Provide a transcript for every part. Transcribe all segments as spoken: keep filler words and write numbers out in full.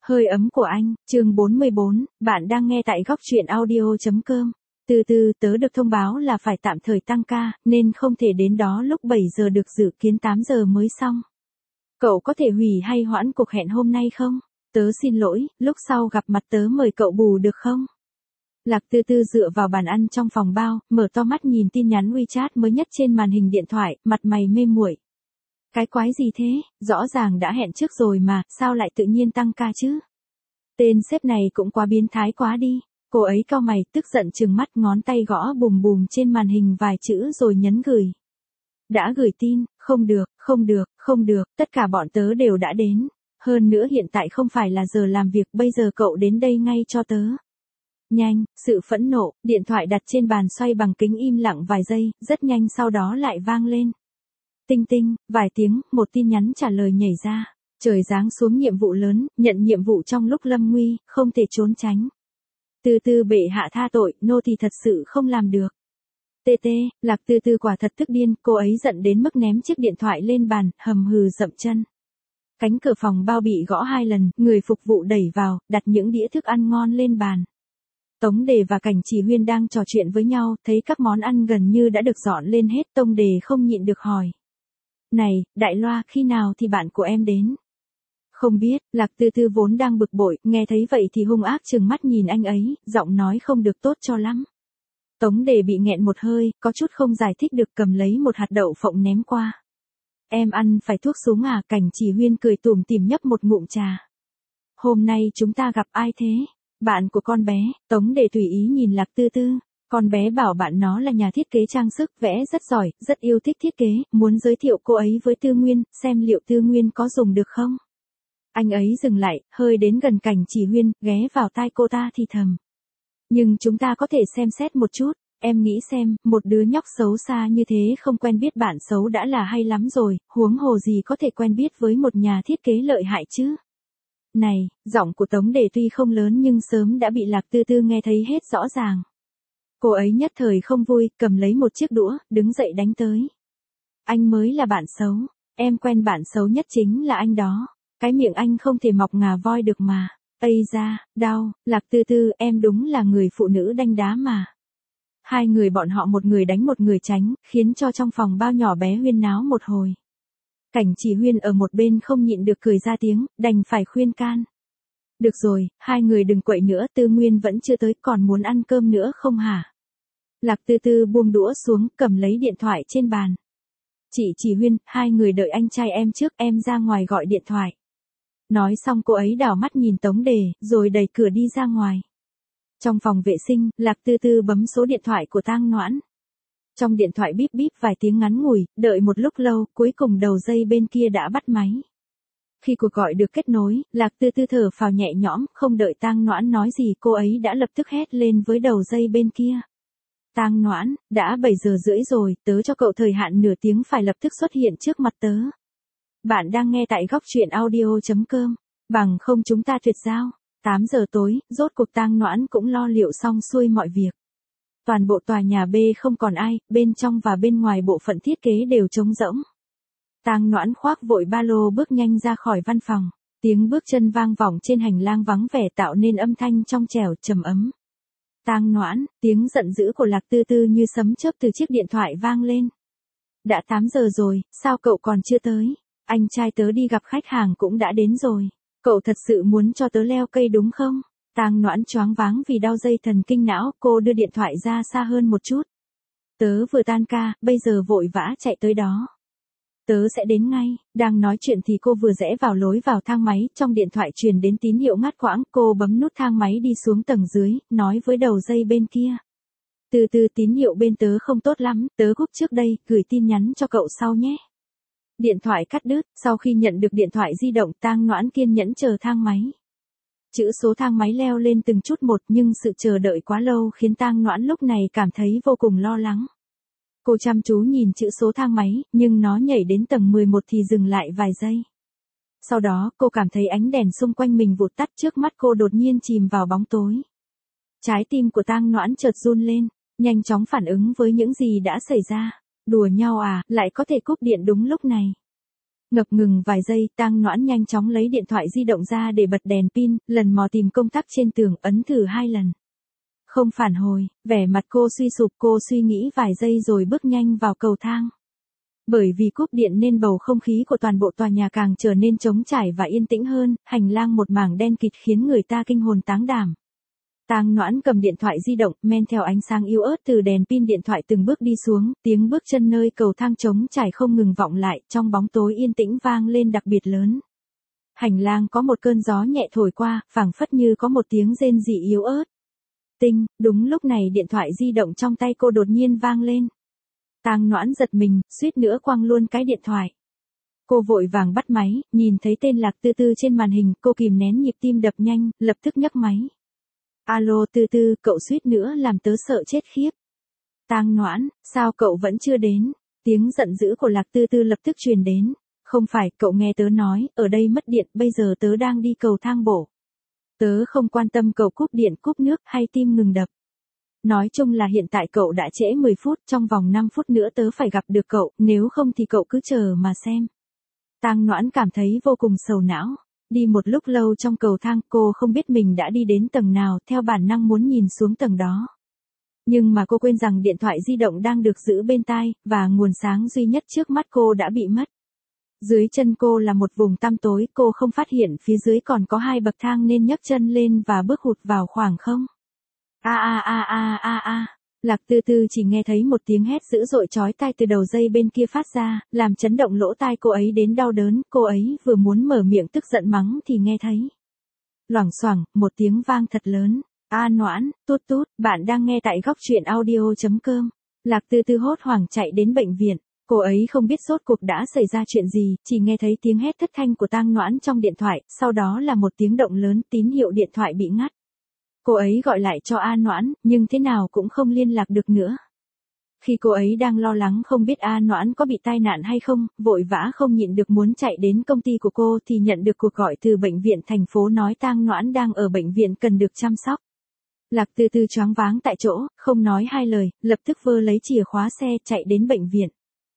Hơi ấm của anh, chương bốn mươi bốn, bạn đang nghe tại góc truyện audio.com. Từ từ tớ được thông báo là phải tạm thời tăng ca, nên không thể đến đó lúc bảy giờ được dự kiến tám giờ mới xong. Cậu có thể hủy hay hoãn cuộc hẹn hôm nay không? Tớ xin lỗi, lúc sau gặp mặt tớ mời cậu bù được không? Lạc Tư Tư dựa vào bàn ăn trong phòng bao, mở to mắt nhìn tin nhắn WeChat mới nhất trên màn hình điện thoại, mặt mày mê muội. Cái quái gì thế, rõ ràng đã hẹn trước rồi mà, sao lại tự nhiên tăng ca chứ? Tên sếp này cũng quá biến thái quá đi. Cô ấy cau mày, tức giận trừng mắt, ngón tay gõ bùm bùm trên màn hình vài chữ rồi nhấn gửi. Đã gửi tin, không được, không được, không được, tất cả bọn tớ đều đã đến. Hơn nữa hiện tại không phải là giờ làm việc, bây giờ cậu đến đây ngay cho tớ. Nhanh, sự phẫn nộ, điện thoại đặt trên bàn xoay bằng kính im lặng vài giây, rất nhanh sau đó lại vang lên. Tinh tinh, vài tiếng, một tin nhắn trả lời nhảy ra. Trời giáng xuống nhiệm vụ lớn, nhận nhiệm vụ trong lúc lâm nguy, không thể trốn tránh. Từ từ bệ hạ tha tội, nô thì thật sự không làm được. Tê tê, Lạc Từ Từ quả thật tức điên, cô ấy giận đến mức ném chiếc điện thoại lên bàn, hầm hừ dậm chân. Cánh cửa phòng bao bị gõ hai lần, người phục vụ đẩy vào, đặt những đĩa thức ăn ngon lên bàn. Tống Đề và Cảnh Chỉ Huyên đang trò chuyện với nhau, thấy các món ăn gần như đã được dọn lên hết, Tông Đề không nhịn được hỏi. Này, Đại Loa, khi nào thì bạn của em đến? Không biết, Lạc Tư Tư vốn đang bực bội, nghe thấy vậy thì hung ác trừng mắt nhìn anh ấy, giọng nói không được tốt cho lắm. Tống Đề bị nghẹn một hơi, có chút không giải thích được, cầm lấy một hạt đậu phộng ném qua. Em ăn phải thuốc súng à? Cảnh Chỉ Huyên cười tủm tỉm nhấp một ngụm trà. Hôm nay chúng ta gặp ai thế? Bạn của con bé. Tống Đề tùy ý nhìn Lạc Tư Tư. Con bé bảo bạn nó là nhà thiết kế trang sức, vẽ rất giỏi, rất yêu thích thiết kế, muốn giới thiệu cô ấy với Tư Nguyên, xem liệu Tư Nguyên có dùng được không? Anh ấy dừng lại, hơi đến gần Cảnh Chỉ Huyên, ghé vào tai cô ta thì thầm. Nhưng chúng ta có thể xem xét một chút, em nghĩ xem, một đứa nhóc xấu xa như thế không quen biết bạn xấu đã là hay lắm rồi, huống hồ gì có thể quen biết với một nhà thiết kế lợi hại chứ? Này, giọng của Tống Đề tuy không lớn nhưng sớm đã bị Lạc Tư Tư nghe thấy hết rõ ràng. Cô ấy nhất thời không vui, cầm lấy một chiếc đũa, đứng dậy đánh tới. Anh mới là bạn xấu, em quen bạn xấu nhất chính là anh đó. Cái miệng anh không thể mọc ngà voi được mà. Ây da, đau, Lạc Tư Tư, em đúng là người phụ nữ đanh đá mà. Hai người bọn họ một người đánh một người tránh, khiến cho trong phòng bao nhỏ bé huyên náo một hồi. Cảnh Chỉ Huyên ở một bên không nhịn được cười ra tiếng, đành phải khuyên can. Được rồi, hai người đừng quậy nữa, Tư Nguyên vẫn chưa tới, còn muốn ăn cơm nữa không hả? Lạc Tư Tư buông đũa xuống, cầm lấy điện thoại trên bàn. Chị Chỉ Huyên, hai người đợi anh trai em trước, em ra ngoài gọi điện thoại. Nói xong cô ấy đảo mắt nhìn Tống Đề, rồi đẩy cửa đi ra ngoài. Trong phòng vệ sinh, Lạc Tư Tư bấm số điện thoại của Tang Noãn. Trong điện thoại bíp bíp vài tiếng ngắn ngủi, đợi một lúc lâu, cuối cùng đầu dây bên kia đã bắt máy. Khi cuộc gọi được kết nối, Lạc Tư Tư thở phào nhẹ nhõm, không đợi Tang Noãn nói gì cô ấy đã lập tức hét lên với đầu dây bên kia. Tang Noãn, đã bảy giờ rưỡi rồi, tớ cho cậu thời hạn nửa tiếng phải lập tức xuất hiện trước mặt tớ. Bạn đang nghe tại góc truyện audio.com, bằng không chúng ta tuyệt giao. tám giờ tối, rốt cuộc Tang Noãn cũng lo liệu xong xuôi mọi việc. Toàn bộ tòa nhà B không còn ai, bên trong và bên ngoài bộ phận thiết kế đều trống rỗng. Tang Noãn khoác vội ba lô bước nhanh ra khỏi văn phòng, tiếng bước chân vang vọng trên hành lang vắng vẻ tạo nên âm thanh trong trẻo trầm ấm. Tang Noãn, tiếng giận dữ của Lạc Tư Tư như sấm chớp từ chiếc điện thoại vang lên. Đã tám giờ rồi, sao cậu còn chưa tới? Anh trai tớ đi gặp khách hàng cũng đã đến rồi. Cậu thật sự muốn cho tớ leo cây đúng không? Tang Noãn choáng váng vì đau dây thần kinh não, cô đưa điện thoại ra xa hơn một chút. Tớ vừa tan ca, bây giờ vội vã chạy tới đó. Tớ sẽ đến ngay. Đang nói chuyện thì cô vừa rẽ vào lối vào thang máy, trong điện thoại truyền đến tín hiệu ngắt quãng, cô bấm nút thang máy đi xuống tầng dưới, nói với đầu dây bên kia. Từ từ, tín hiệu bên tớ không tốt lắm, tớ cúp trước đây, gửi tin nhắn cho cậu sau nhé. Điện thoại cắt đứt, sau khi nhận được điện thoại di động, Tang Noãn kiên nhẫn chờ thang máy. Chữ số thang máy leo lên từng chút một, nhưng sự chờ đợi quá lâu khiến Tang Noãn lúc này cảm thấy vô cùng lo lắng. Cô chăm chú nhìn chữ số thang máy, nhưng nó nhảy đến tầng mười một thì dừng lại vài giây. Sau đó, cô cảm thấy ánh đèn xung quanh mình vụt tắt, trước mắt cô đột nhiên chìm vào bóng tối. Trái tim của Tang Noãn chợt run lên, nhanh chóng phản ứng với những gì đã xảy ra. Đùa nhau à, lại có thể cúp điện đúng lúc này. Ngập ngừng vài giây, Tang Noãn nhanh chóng lấy điện thoại di động ra để bật đèn pin, lần mò tìm công tắc trên tường, ấn thử hai lần. Không phản hồi, vẻ mặt cô suy sụp, cô suy nghĩ vài giây rồi bước nhanh vào cầu thang. Bởi vì cúp điện nên bầu không khí của toàn bộ tòa nhà càng trở nên trống trải và yên tĩnh hơn, hành lang một mảng đen kịt khiến người ta kinh hồn táng đảm. Tang Noãn cầm điện thoại di động, men theo ánh sáng yếu ớt từ đèn pin điện thoại từng bước đi xuống, tiếng bước chân nơi cầu thang trống trải không ngừng vọng lại, trong bóng tối yên tĩnh vang lên đặc biệt lớn. Hành lang có một cơn gió nhẹ thổi qua, phảng phất như có một tiếng rên rỉ yếu ớt. Tinh, đúng lúc này điện thoại di động trong tay cô đột nhiên vang lên. Tang Noãn giật mình, suýt nữa quăng luôn cái điện thoại. Cô vội vàng bắt máy, nhìn thấy tên Lạc Tư Tư trên màn hình, cô kìm nén nhịp tim đập nhanh, lập tức nhấc máy. Alo Tư Tư, cậu suýt nữa làm tớ sợ chết khiếp. Tang Noãn, sao cậu vẫn chưa đến? Tiếng giận dữ của Lạc Tư Tư lập tức truyền đến. Không phải, cậu nghe tớ nói, ở đây mất điện, bây giờ tớ đang đi cầu thang bộ. Tớ không quan tâm cậu cúp điện, cúp nước hay tim ngừng đập. Nói chung là hiện tại cậu đã trễ mười phút, trong vòng năm phút nữa tớ phải gặp được cậu, nếu không thì cậu cứ chờ mà xem. Tang Noãn cảm thấy vô cùng sầu não. Đi một lúc lâu trong cầu thang, cô không biết mình đã đi đến tầng nào, theo bản năng muốn nhìn xuống tầng đó. Nhưng mà cô quên rằng điện thoại di động đang được giữ bên tai, và nguồn sáng duy nhất trước mắt cô đã bị mất. Dưới chân cô là một vùng tăm tối, cô không phát hiện phía dưới còn có hai bậc thang nên nhấc chân lên và bước hụt vào khoảng không. A a a a a a. Lạc Tư Tư chỉ nghe thấy một tiếng hét dữ dội chói tai từ đầu dây bên kia phát ra, làm chấn động lỗ tai cô ấy đến đau đớn, cô ấy vừa muốn mở miệng tức giận mắng thì nghe thấy. Loảng xoảng, một tiếng vang thật lớn. A Noãn, tút tút, bạn đang nghe tại góc truyện audio chấm com. Lạc Tư Tư hốt hoảng chạy đến bệnh viện. Cô ấy không biết rốt cuộc đã xảy ra chuyện gì, chỉ nghe thấy tiếng hét thất thanh của Tang Noãn trong điện thoại, sau đó là một tiếng động lớn, tín hiệu điện thoại bị ngắt. Cô ấy gọi lại cho A Noãn, nhưng thế nào cũng không liên lạc được nữa. Khi cô ấy đang lo lắng không biết A Noãn có bị tai nạn hay không, vội vã không nhịn được muốn chạy đến công ty của cô thì nhận được cuộc gọi từ bệnh viện thành phố nói Tang Noãn đang ở bệnh viện cần được chăm sóc. Lạc Tư Tư choáng váng tại chỗ, không nói hai lời, lập tức vơ lấy chìa khóa xe chạy đến bệnh viện.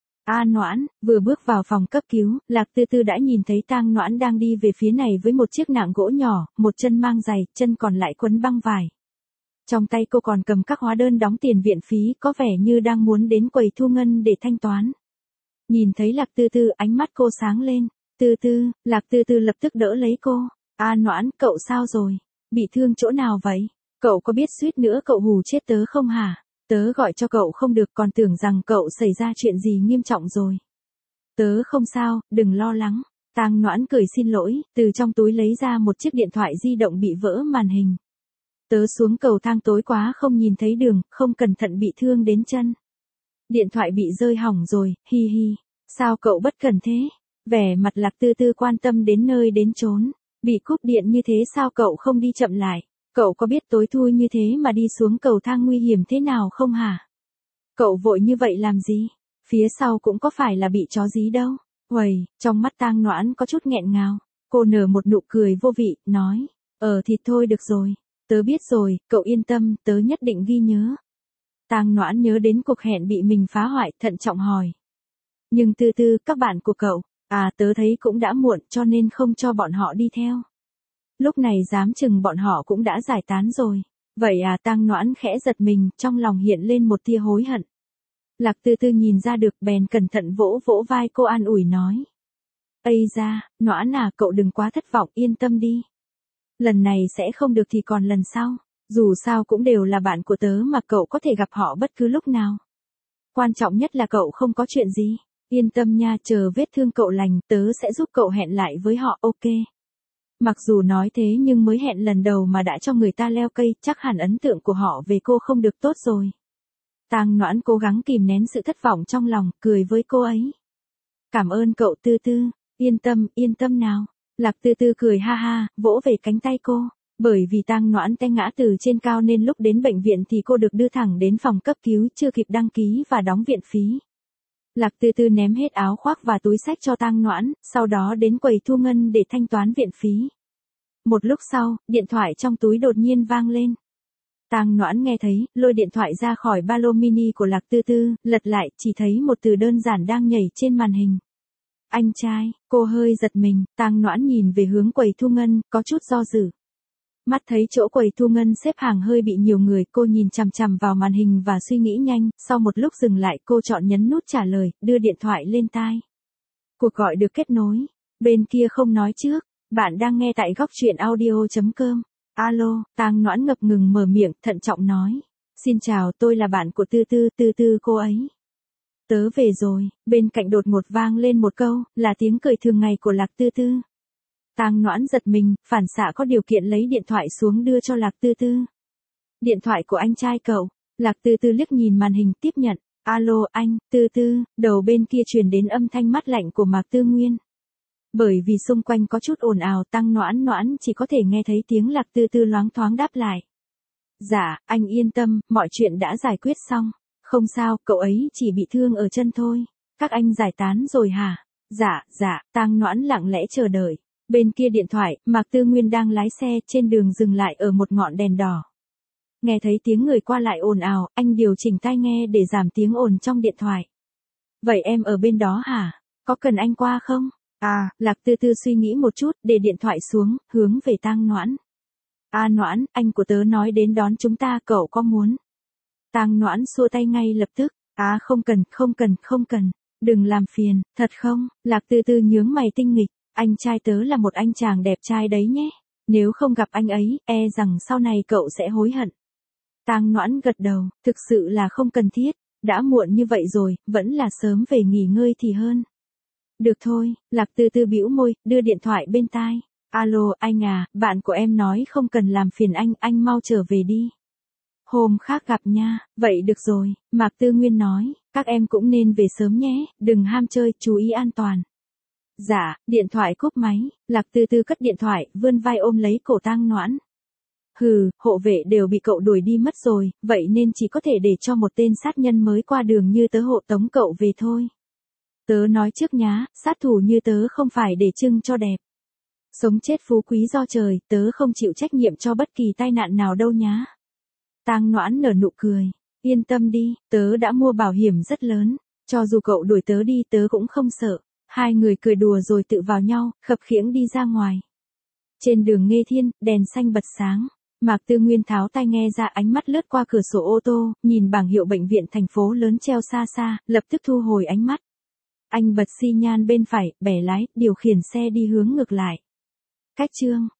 A Noãn, vừa bước vào phòng cấp cứu, Lạc Tư Tư đã nhìn thấy Tang Noãn đang đi về phía này với một chiếc nạng gỗ nhỏ, một chân mang giày, chân còn lại quấn băng vải. Trong tay cô còn cầm các hóa đơn đóng tiền viện phí, có vẻ như đang muốn đến quầy thu ngân để thanh toán. Nhìn thấy Lạc Tư Tư, ánh mắt cô sáng lên. Tư Tư, Lạc Tư Tư lập tức đỡ lấy cô. A Noãn, cậu sao rồi? Bị thương chỗ nào vậy? Cậu có biết suýt nữa cậu hù chết tớ không hả? Tớ gọi cho cậu không được, còn tưởng rằng cậu xảy ra chuyện gì nghiêm trọng rồi. Tớ không sao, đừng lo lắng. Tang Noãn cười xin lỗi, từ trong túi lấy ra một chiếc điện thoại di động bị vỡ màn hình. Tớ xuống cầu thang tối quá không nhìn thấy đường, không cẩn thận bị thương đến chân. Điện thoại bị rơi hỏng rồi, hi hi. Sao cậu bất cẩn thế? Vẻ mặt Lạc Tư Tư quan tâm đến nơi đến chốn. Bị cúp điện như thế sao cậu không đi chậm lại? Cậu có biết tối thui như thế mà đi xuống cầu thang nguy hiểm thế nào không hả? Cậu vội như vậy làm gì? Phía sau cũng có phải là bị chó dí đâu. Uầy, trong mắt Tang Noãn có chút nghẹn ngào. Cô nở một nụ cười vô vị, nói. Ờ thì thôi được rồi. Tớ biết rồi, cậu yên tâm, tớ nhất định ghi nhớ. Tang Noãn nhớ đến cuộc hẹn bị mình phá hoại, thận trọng hỏi. Nhưng Tư Tư, các bạn của cậu, à tớ thấy cũng đã muộn cho nên không cho bọn họ đi theo. Lúc này dám chừng bọn họ cũng đã giải tán rồi. Vậy à, Tang Noãn khẽ giật mình, trong lòng hiện lên một tia hối hận. Lạc Tư Tư nhìn ra được bèn cẩn thận vỗ vỗ vai cô an ủi nói. Ây da, Noãn à, cậu đừng quá thất vọng, yên tâm đi. Lần này sẽ không được thì còn lần sau. Dù sao cũng đều là bạn của tớ mà cậu có thể gặp họ bất cứ lúc nào. Quan trọng nhất là cậu không có chuyện gì. Yên tâm nha, chờ vết thương cậu lành, tớ sẽ giúp cậu hẹn lại với họ, ok. Mặc dù nói thế nhưng mới hẹn lần đầu mà đã cho người ta leo cây, chắc hẳn ấn tượng của họ về cô không được tốt rồi. Tang Noãn cố gắng kìm nén sự thất vọng trong lòng, cười với cô ấy. Cảm ơn cậu Tư Tư, yên tâm, yên tâm nào. Lạc Tư Tư cười ha ha, vỗ về cánh tay cô. Bởi vì Tang Noãn té ngã từ trên cao nên lúc đến bệnh viện thì cô được đưa thẳng đến phòng cấp cứu, chưa kịp đăng ký và đóng viện phí. Lạc Tư Tư ném hết áo khoác và túi xách cho Tang Noãn, sau đó đến quầy thu ngân để thanh toán viện phí. Một lúc sau, điện thoại trong túi đột nhiên vang lên. Tang Noãn nghe thấy, lôi điện thoại ra khỏi ba lô mini của Lạc Tư Tư, lật lại, chỉ thấy một từ đơn giản đang nhảy trên màn hình. Anh trai, cô hơi giật mình, Tang Noãn nhìn về hướng quầy thu ngân, có chút do dự. Mắt thấy chỗ quầy thu ngân xếp hàng hơi bị nhiều người, cô nhìn chằm chằm vào màn hình và suy nghĩ nhanh, sau một lúc dừng lại cô chọn nhấn nút trả lời, đưa điện thoại lên tai. Cuộc gọi được kết nối, bên kia không nói trước, bạn đang nghe tại góc truyện audio chấm com. Alo, Tang Noãn ngập ngừng mở miệng, thận trọng nói. Xin chào, tôi là bạn của Tư Tư, Tư Tư cô ấy. Tớ về rồi, bên cạnh đột ngột vang lên một câu, là tiếng cười thường ngày của Lạc Tư Tư. Tang Noãn giật mình, phản xạ có điều kiện lấy điện thoại xuống đưa cho Lạc Tư Tư. Điện thoại của anh trai cậu. Lạc Tư Tư liếc nhìn màn hình tiếp nhận. Alo anh, Tư Tư, đầu bên kia truyền đến âm thanh mát lạnh của Mạc Tư Nguyên. Bởi vì xung quanh có chút ồn ào, Tang Noãn Noãn chỉ có thể nghe thấy tiếng Lạc Tư Tư loáng thoáng đáp lại. Dạ, anh yên tâm, mọi chuyện đã giải quyết xong. Không sao, cậu ấy chỉ bị thương ở chân thôi. Các anh giải tán rồi hả? Dạ, dạ, Tang Noãn lặng lẽ chờ đợi. Bên kia điện thoại, Mạc Tư Nguyên đang lái xe trên đường dừng lại ở một ngọn đèn đỏ. Nghe thấy tiếng người qua lại ồn ào, anh điều chỉnh tai nghe để giảm tiếng ồn trong điện thoại. Vậy em ở bên đó hả? Có cần anh qua không? À, Lạc Tư Tư suy nghĩ một chút, để điện thoại xuống, hướng về Tang Noãn. À Noãn, anh của tớ nói đến đón chúng ta, cậu có muốn? Tang Noãn xua tay ngay lập tức. À không cần, không cần, không cần. Đừng làm phiền, thật không? Lạc Tư Tư nhướng mày tinh nghịch. Anh trai tớ là một anh chàng đẹp trai đấy nhé. Nếu không gặp anh ấy, e rằng sau này cậu sẽ hối hận. Tang Noãn gật đầu, thực sự là không cần thiết. Đã muộn như vậy rồi, vẫn là sớm về nghỉ ngơi thì hơn. Được thôi, Lạc Tư Tư bĩu môi, đưa điện thoại bên tai. Alo, anh à, bạn của em nói không cần làm phiền anh, anh mau trở về đi. Hôm khác gặp nha, vậy được rồi, Mạc Tư Nguyên nói, các em cũng nên về sớm nhé, đừng ham chơi, chú ý an toàn. Dạ, điện thoại cúp máy, Lạc Tư Tư cất điện thoại, vươn vai ôm lấy cổ Tang Noãn. Hừ, hộ vệ đều bị cậu đuổi đi mất rồi, vậy nên chỉ có thể để cho một tên sát nhân mới qua đường như tớ hộ tống cậu về thôi. Tớ nói trước nhá, sát thủ như tớ không phải để trưng cho đẹp. Sống chết phú quý do trời, tớ không chịu trách nhiệm cho bất kỳ tai nạn nào đâu nhá. Tang Noãn nở nụ cười. Yên tâm đi, tớ đã mua bảo hiểm rất lớn. Cho dù cậu đuổi tớ đi tớ cũng không sợ. Hai người cười đùa rồi tự vào nhau, khập khiễng đi ra ngoài. Trên đường Nghê Thiên, đèn xanh bật sáng. Mạc Tư Nguyên tháo tai nghe ra, ánh mắt lướt qua cửa sổ ô tô, nhìn bảng hiệu bệnh viện thành phố lớn treo xa xa, lập tức thu hồi ánh mắt. Anh bật xi nhan bên phải, bẻ lái, điều khiển xe đi hướng ngược lại. Cách chương